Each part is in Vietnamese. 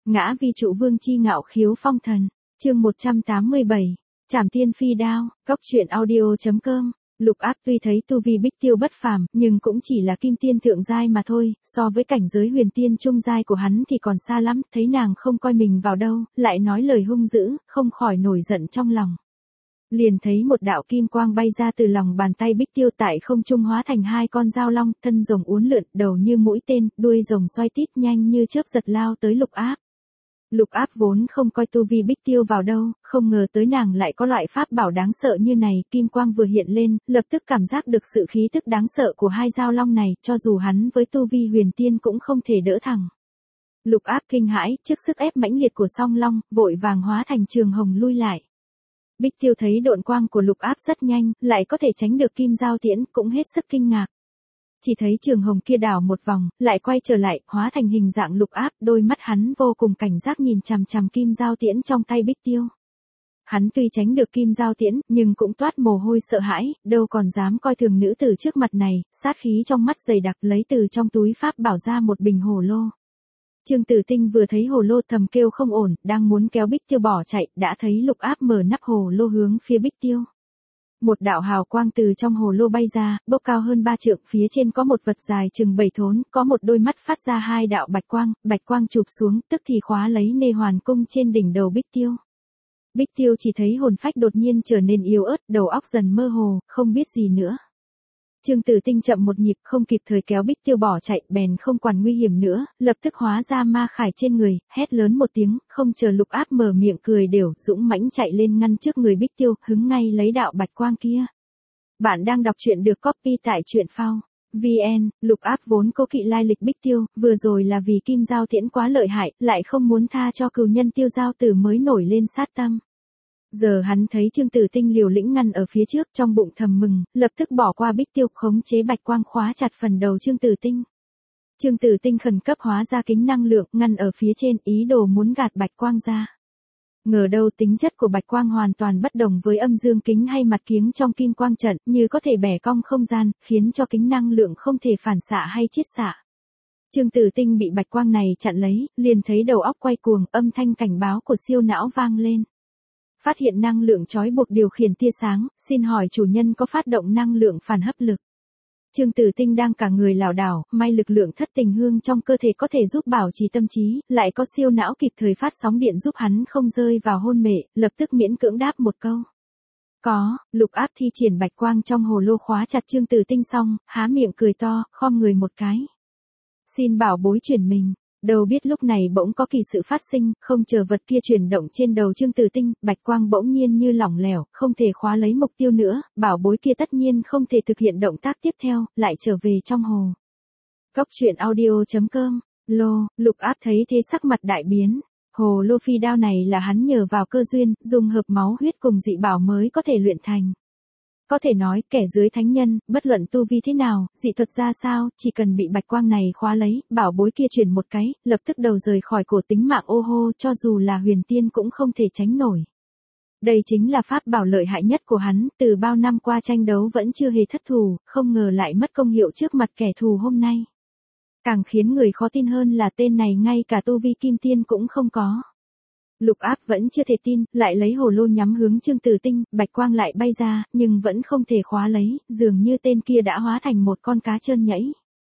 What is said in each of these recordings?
Ngã vi trụ vương chi ngạo khiếu phong thần. Chương 187. Trảm tiên phi đao. Cóc truyện audio.com. Lục Áp tuy thấy tu vi Bích Tiêu bất phàm, nhưng cũng chỉ là kim tiên thượng giai mà thôi, so với cảnh giới huyền tiên trung giai của hắn thì còn xa lắm, thấy nàng không coi mình vào đâu, lại nói lời hung dữ, không khỏi nổi giận trong lòng. Liền thấy một đạo kim quang bay ra từ lòng bàn tay Bích Tiêu, tại không trung hóa thành hai con dao long, thân rồng uốn lượn, đầu như mũi tên, đuôi rồng xoay tít, nhanh như chớp giật lao tới Lục Áp. Lục Áp vốn không coi tu vi Bích Tiêu vào đâu, không ngờ tới nàng lại có loại pháp bảo đáng sợ như này, kim quang vừa hiện lên, lập tức cảm giác được sự khí tức đáng sợ của hai dao long này, cho dù hắn với tu vi huyền tiên cũng không thể đỡ thẳng. Lục Áp kinh hãi, trước sức ép mãnh liệt của song long, vội vàng hóa thành trường hồng lui lại. Bích Tiêu thấy độn quang của Lục Áp rất nhanh, lại có thể tránh được kim giao tiễn, cũng hết sức kinh ngạc. Chỉ thấy trường hồng kia đảo một vòng, lại quay trở lại, hóa thành hình dạng Lục Áp, đôi mắt hắn vô cùng cảnh giác nhìn chằm chằm kim giao tiễn trong tay Bích Tiêu. Hắn tuy tránh được kim giao tiễn, nhưng cũng toát mồ hôi sợ hãi, đâu còn dám coi thường nữ tử trước mặt này, sát khí trong mắt dày đặc, lấy từ trong túi pháp bảo ra một bình hồ lô. Trương Tử Tinh vừa thấy hồ lô thầm kêu không ổn, đang muốn kéo Bích Tiêu bỏ chạy, đã thấy Lục Áp mở nắp hồ lô hướng phía Bích Tiêu. Một đạo hào quang từ trong hồ lô bay ra, bốc cao hơn 3 trượng, phía trên có một vật dài chừng 7 thốn, có một đôi mắt phát ra hai đạo bạch quang chụp xuống, tức thì khóa lấy nê hoàn cung trên đỉnh đầu Bích Tiêu. Bích Tiêu chỉ thấy hồn phách đột nhiên trở nên yếu ớt, đầu óc dần mơ hồ, không biết gì nữa. Trương Tử Tinh chậm một nhịp, không kịp thời kéo Bích Tiêu bỏ chạy, bèn không quản nguy hiểm nữa, lập tức hóa ra ma khải trên người, hét lớn một tiếng, không chờ Lục Áp mở miệng cười đều, dũng mãnh chạy lên ngăn trước người Bích Tiêu, hứng ngay lấy đạo bạch quang kia. Bạn đang đọc truyện được copy tại truyện phao VN. Lục Áp vốn cố kỵ lai lịch Bích Tiêu, vừa rồi là vì kim giao tiễn quá lợi hại, lại không muốn tha cho cừu nhân Tiêu Giao Tử mới nổi lên sát tâm. Giờ hắn thấy Trương Tử Tinh liều lĩnh ngăn ở phía trước, trong bụng thầm mừng, lập tức bỏ qua Bích Tiêu, khống chế bạch quang khóa chặt phần đầu Trương Tử Tinh. Trương Tử Tinh khẩn cấp hóa ra kính năng lượng, ngăn ở phía trên, ý đồ muốn gạt bạch quang ra. Ngờ đâu tính chất của bạch quang hoàn toàn bất đồng với âm dương kính hay mặt kiếng trong kim quang trận, như có thể bẻ cong không gian, khiến cho kính năng lượng không thể phản xạ hay chiết xạ. Trương Tử Tinh bị bạch quang này chặn lấy, liền thấy đầu óc quay cuồng, âm thanh cảnh báo của siêu não vang lên. Phát hiện năng lượng trói buộc điều khiển tia sáng, xin hỏi chủ nhân có phát động năng lượng phản hấp lực. Trương Tử Tinh đang cả người lảo đảo, may lực lượng thất tình hương trong cơ thể có thể giúp bảo trì tâm trí, lại có siêu não kịp thời phát sóng điện giúp hắn không rơi vào hôn mê, lập tức miễn cưỡng đáp một câu. Có. Lục Áp thi triển bạch quang trong hồ lô khóa chặt Trương Tử Tinh xong, há miệng cười to, khom người một cái. Xin bảo bối chuyển mình. Đâu biết lúc này bỗng có kỳ sự phát sinh, không chờ vật kia chuyển động trên đầu Trương Tử Tinh, bạch quang bỗng nhiên như lỏng lẻo, không thể khóa lấy mục tiêu nữa, bảo bối kia tất nhiên không thể thực hiện động tác tiếp theo, lại trở về trong hồ. Cóc truyện audio.com. Lục Áp thấy thế sắc mặt đại biến. Hồ lô phi đao này là hắn nhờ vào cơ duyên, dùng hợp máu huyết cùng dị bảo mới có thể luyện thành. Có thể nói, kẻ dưới thánh nhân, bất luận tu vi thế nào, dị thuật ra sao, chỉ cần bị bạch quang này khóa lấy, bảo bối kia chuyển một cái, lập tức đầu rời khỏi cổ, tính mạng ô hô, cho dù là huyền tiên cũng không thể tránh nổi. Đây chính là pháp bảo lợi hại nhất của hắn, từ bao năm qua tranh đấu vẫn chưa hề thất thủ, không ngờ lại mất công hiệu trước mặt kẻ thù hôm nay. Càng khiến người khó tin hơn là tên này ngay cả tu vi kim tiên cũng không có. Lục Áp vẫn chưa thể tin, lại lấy hồ lô nhắm hướng Trương Tử Tinh, bạch quang lại bay ra, nhưng vẫn không thể khóa lấy, dường như tên kia đã hóa thành một con cá trơn nhảy.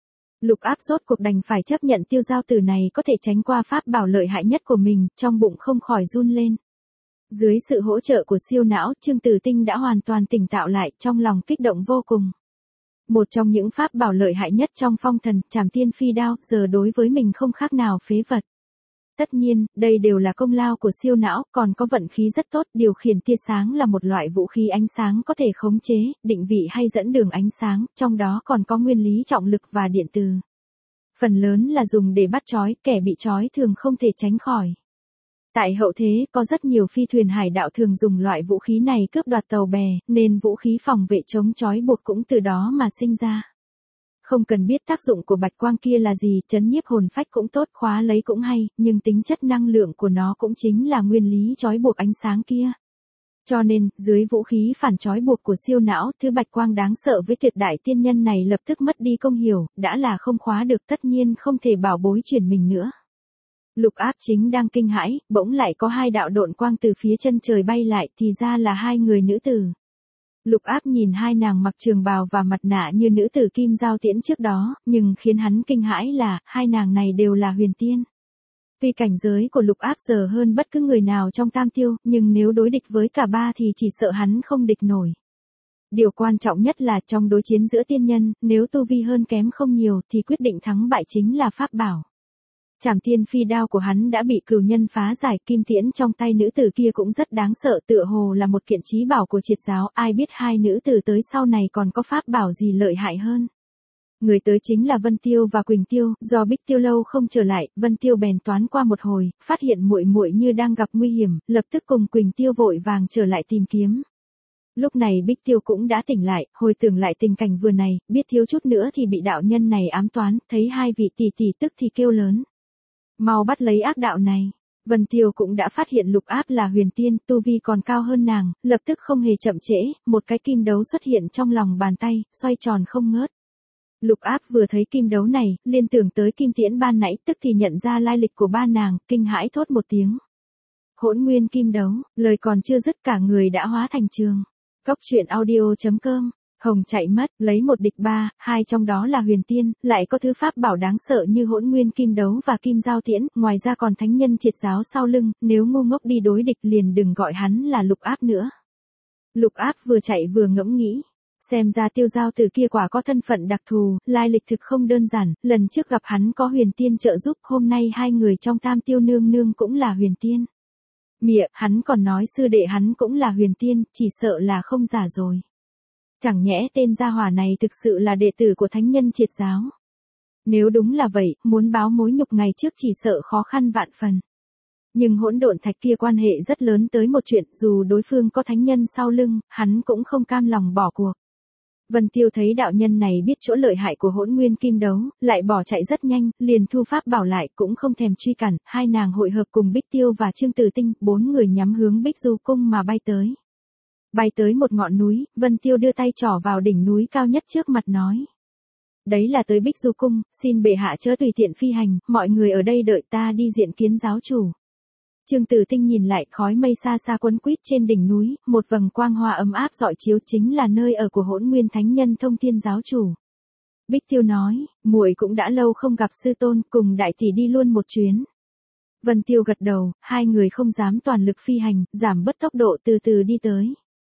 Lục Áp rốt cuộc đành phải chấp nhận Tiêu Giao Tử này có thể tránh qua pháp bảo lợi hại nhất của mình, trong bụng không khỏi run lên. Dưới sự hỗ trợ của siêu não, Trương Tử Tinh đã hoàn toàn tỉnh táo lại, trong lòng kích động vô cùng. Một trong những pháp bảo lợi hại nhất trong phong thần, Trảm tiên phi đao, giờ đối với mình không khác nào phế vật. Tất nhiên, đây đều là công lao của siêu não, còn có vận khí rất tốt, điều khiển tia sáng là một loại vũ khí ánh sáng có thể khống chế, định vị hay dẫn đường ánh sáng, trong đó còn có nguyên lý trọng lực và điện từ. Phần lớn là dùng để bắt trói, kẻ bị trói thường không thể tránh khỏi. Tại hậu thế, có rất nhiều phi thuyền hải đạo thường dùng loại vũ khí này cướp đoạt tàu bè, nên vũ khí phòng vệ chống trói buộc cũng từ đó mà sinh ra. Không cần biết tác dụng của bạch quang kia là gì, trấn nhiếp hồn phách cũng tốt, khóa lấy cũng hay, nhưng tính chất năng lượng của nó cũng chính là nguyên lý trói buộc ánh sáng kia. Cho nên, dưới vũ khí phản trói buộc của siêu não, thứ bạch quang đáng sợ với tuyệt đại tiên nhân này lập tức mất đi công hiệu, đã là không khóa được tất nhiên không thể bảo bối chuyển mình nữa. Lục Áp chính đang kinh hãi, bỗng lại có hai đạo độn quang từ phía chân trời bay lại, thì ra là hai người nữ tử. Lục Áp nhìn hai nàng mặc trường bào và mặt nạ như nữ tử Kim Giao Tiễn trước đó, nhưng khiến hắn kinh hãi là, hai nàng này đều là huyền tiên. Tuy cảnh giới của Lục Áp giờ hơn bất cứ người nào trong Tam Tiêu, nhưng nếu đối địch với cả ba thì chỉ sợ hắn không địch nổi. Điều quan trọng nhất là trong đối chiến giữa tiên nhân, nếu tu vi hơn kém không nhiều thì quyết định thắng bại chính là pháp bảo. Trảm Tiên Phi đao của hắn đã bị cửu nhân phá giải, kim tiễn trong tay nữ tử kia cũng rất đáng sợ, tựa hồ là một kiện chí bảo của triệt giáo, ai biết hai nữ tử tới sau này còn có pháp bảo gì lợi hại hơn. Người tới chính là Vân Tiêu và Quỳnh Tiêu, do Bích Tiêu lâu không trở lại, Vân Tiêu bèn toán qua một hồi, phát hiện muội muội như đang gặp nguy hiểm, lập tức cùng Quỳnh Tiêu vội vàng trở lại tìm kiếm. Lúc này Bích Tiêu cũng đã tỉnh lại, hồi tưởng lại tình cảnh vừa này, biết thiếu chút nữa thì bị đạo nhân này ám toán, thấy hai vị tỷ tỷ tức thì kêu lớn. Mau bắt lấy ác đạo này. Vân Tiêu cũng đã phát hiện Lục Áp là huyền tiên, tu vi còn cao hơn nàng, lập tức không hề chậm trễ, một cái kim đấu xuất hiện trong lòng bàn tay, xoay tròn không ngớt. Lục Áp vừa thấy kim đấu này, liên tưởng tới kim tiễn ban nãy, tức thì nhận ra lai lịch của ba nàng, kinh hãi thốt một tiếng. Hỗn nguyên kim đấu, lời còn chưa dứt cả người đã hóa thành trường. Cốc truyện audio.com. Hồng chạy mất, lấy một địch ba, hai trong đó là huyền tiên, lại có thứ pháp bảo đáng sợ như hỗn nguyên kim đấu và kim giao tiễn, ngoài ra còn thánh nhân triệt giáo sau lưng, nếu ngu ngốc đi đối địch liền đừng gọi hắn là Lục Áp nữa. Lục Áp vừa chạy vừa ngẫm nghĩ. Xem ra Tiêu Giao Tử kia quả có thân phận đặc thù, lai lịch thực không đơn giản, lần trước gặp hắn có huyền tiên trợ giúp, hôm nay hai người trong Tam Tiêu nương nương cũng là huyền tiên. Mịa, hắn còn nói sư đệ hắn cũng là huyền tiên, chỉ sợ là không giả rồi. Chẳng nhẽ tên gia hỏa này thực sự là đệ tử của thánh nhân triệt giáo. Nếu đúng là vậy, muốn báo mối nhục ngày trước chỉ sợ khó khăn vạn phần. Nhưng hỗn độn thạch kia quan hệ rất lớn tới một chuyện, dù đối phương có thánh nhân sau lưng, hắn cũng không cam lòng bỏ cuộc. Vân Tiêu thấy đạo nhân này biết chỗ lợi hại của hỗn nguyên kim đấu, lại bỏ chạy rất nhanh, liền thu pháp bảo lại, cũng không thèm truy cản, hai nàng hội hợp cùng Bích Tiêu và Trương Tử Tinh, bốn người nhắm hướng Bích Du cung mà bay tới. Bay tới một ngọn núi, Vân Tiêu đưa tay trỏ vào đỉnh núi cao nhất trước mặt nói. Đấy là tới Bích Du cung, xin bệ hạ chớ tùy tiện phi hành, mọi người ở đây đợi ta đi diện kiến giáo chủ. Trương Tử Tinh nhìn lại, khói mây xa xa quấn quýt trên đỉnh núi, một vầng quang hoa ấm áp rọi chiếu, chính là nơi ở của Hỗn Nguyên Thánh Nhân Thông Thiên giáo chủ. Bích Tiêu nói, muội cũng đã lâu không gặp sư tôn, cùng đại tỷ đi luôn một chuyến. Vân Tiêu gật đầu, hai người không dám toàn lực phi hành, giảm bớt tốc độ từ từ đi tới.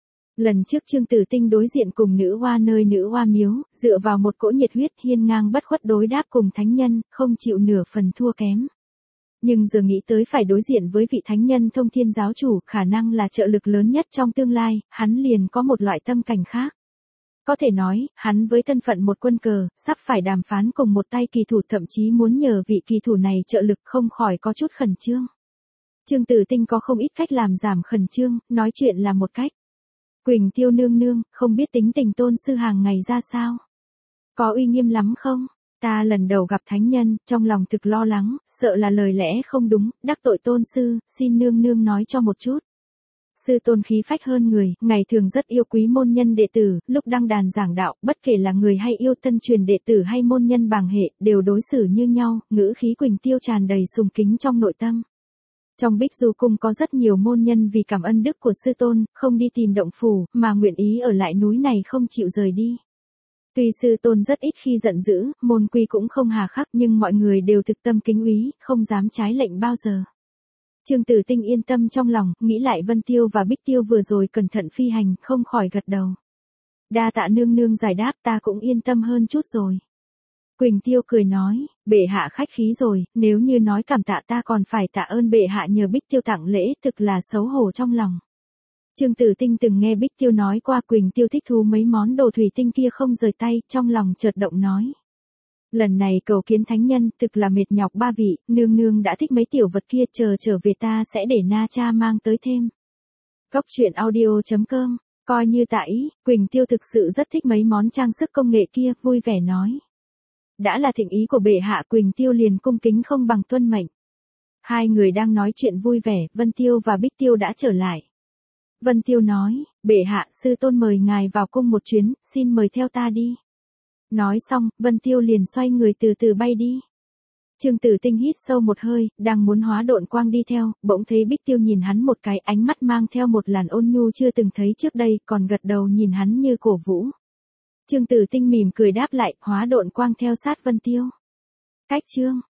Lần trước Trương Tử Tinh đối diện cùng nữ hoa nơi nữ hoa miếu, dựa vào một cỗ nhiệt huyết hiên ngang bất khuất đối đáp cùng thánh nhân, không chịu nửa phần thua kém. Nhưng giờ nghĩ tới phải đối diện với vị thánh nhân Thông Thiên giáo chủ, khả năng là trợ lực lớn nhất trong tương lai, hắn liền có một loại tâm cảnh khác. Có thể nói, hắn với thân phận một quân cờ, sắp phải đàm phán cùng một tay kỳ thủ, thậm chí muốn nhờ vị kỳ thủ này trợ lực, không khỏi có chút khẩn trương. Trương Tử Tinh có không ít cách làm giảm khẩn trương, nói chuyện là một cách. Quỳnh Tiêu nương nương, không biết tính tình tôn sư hàng ngày ra sao? Có uy nghiêm lắm không? Ta lần đầu gặp thánh nhân, trong lòng thực lo lắng, sợ là lời lẽ không đúng, đắc tội tôn sư, xin nương nương nói cho một chút. Sư tôn khí phách hơn người, ngày thường rất yêu quý môn nhân đệ tử, lúc đăng đàn giảng đạo, bất kể là người hay yêu thân truyền đệ tử hay môn nhân bàng hệ, đều đối xử như nhau, ngữ khí Quỳnh Tiêu tràn đầy sùng kính trong nội tâm. Trong Bích Du cung có rất nhiều môn nhân vì cảm ơn đức của sư tôn, không đi tìm động phủ, mà nguyện ý ở lại núi này không chịu rời đi. Tuy sư tôn rất ít khi giận dữ, môn quy cũng không hà khắc, nhưng mọi người đều thực tâm kính úy, không dám trái lệnh bao giờ. Trương Tử Tinh yên tâm trong lòng, nghĩ lại Vân Tiêu và Bích Tiêu vừa rồi cẩn thận phi hành, không khỏi gật đầu. Đa tạ nương nương giải đáp, ta cũng yên tâm hơn chút rồi. Quỳnh Tiêu cười nói, bệ hạ khách khí rồi, nếu như nói cảm tạ ta còn phải tạ ơn bệ hạ nhờ Bích Tiêu tặng lễ, thực là xấu hổ trong lòng. Trương Tử Tinh từng nghe Bích Tiêu nói qua Quỳnh Tiêu thích thú mấy món đồ thủy tinh kia không rời tay, trong lòng chợt động nói. Lần này cầu kiến thánh nhân, thực là mệt nhọc ba vị, nương nương đã thích mấy tiểu vật kia, trở về ta sẽ để Na Cha mang tới thêm. Cốc truyện audio.com, coi như tạ ý, Quỳnh Tiêu thực sự rất thích mấy món trang sức công nghệ kia, vui vẻ nói. Đã là thịnh ý của bệ hạ, Quỳnh Tiêu liền cung kính không bằng tuân mệnh. Hai người đang nói chuyện vui vẻ, Vân Tiêu và Bích Tiêu đã trở lại. Vân Tiêu nói, bệ hạ, sư tôn mời ngài vào cung một chuyến, xin mời theo ta đi. Nói xong, Vân Tiêu liền xoay người từ từ bay đi. Trương Tử Tinh hít sâu một hơi, đang muốn hóa độn quang đi theo, bỗng thấy Bích Tiêu nhìn hắn một cái, ánh mắt mang theo một làn ôn nhu chưa từng thấy trước đây, còn gật đầu nhìn hắn như cổ vũ. Trương Tử Tinh mỉm cười đáp lại, hóa độn quang theo sát Vân Tiêu. Cách chương